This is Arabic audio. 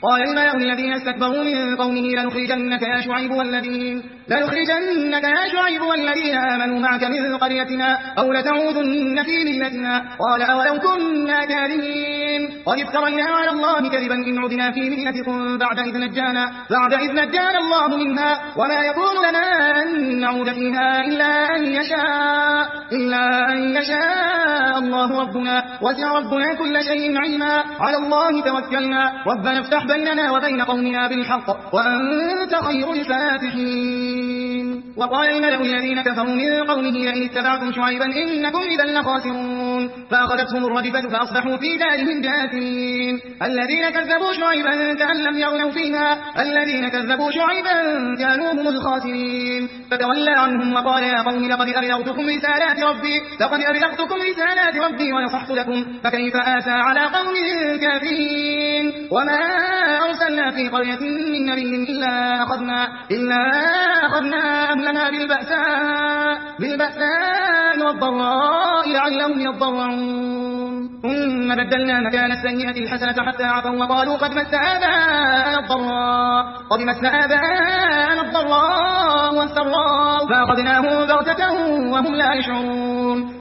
قال الملأ الذين استكبروا من قومه لنخرجنك يا شعيب والذين آمنوا معك من قريتنا أو لتعودن في ملتنا. قال أولو كنا كارهين قد افترينا على الله كذبا إن عدنا في ملتكم بعد إذ نجانا الله منها وما يكون لنا أن نعود فيها إلا أن يشاء الله ربنا وسع ربنا كل شيء علما على الله توكلنا ربنا افتح بيننا وبين قومنا بالحق وأنت خير الفاتحين. وقال الملأ الذين كفروا من قومه لئن اتبعتم شعيبا إنكم إذا لخاسرون فأخذتهم الرجفة فأصبحوا في دارهم جاثمين. الذين كذبوا شعيبا كأن لم يغنوا فيها الذين كذبوا شعيبا كانوا هم الخاسرين. فتولى عنهم وقال يا قوم لقد أبلغتكم رسالات ربي ونصحت لكم فكيف آسى على قوم كافرين. وما أرسلنا في قرية من نبي إلا أخذنا أهلها بالبأساء والضراء لعلهم يضرعون. ثم بدلنا مكان السيئة الحسنة حتى عفوا وقالوا قد مس آباءنا الضراء والسراء فأخذناهم بغتة وهم لا يشعرون.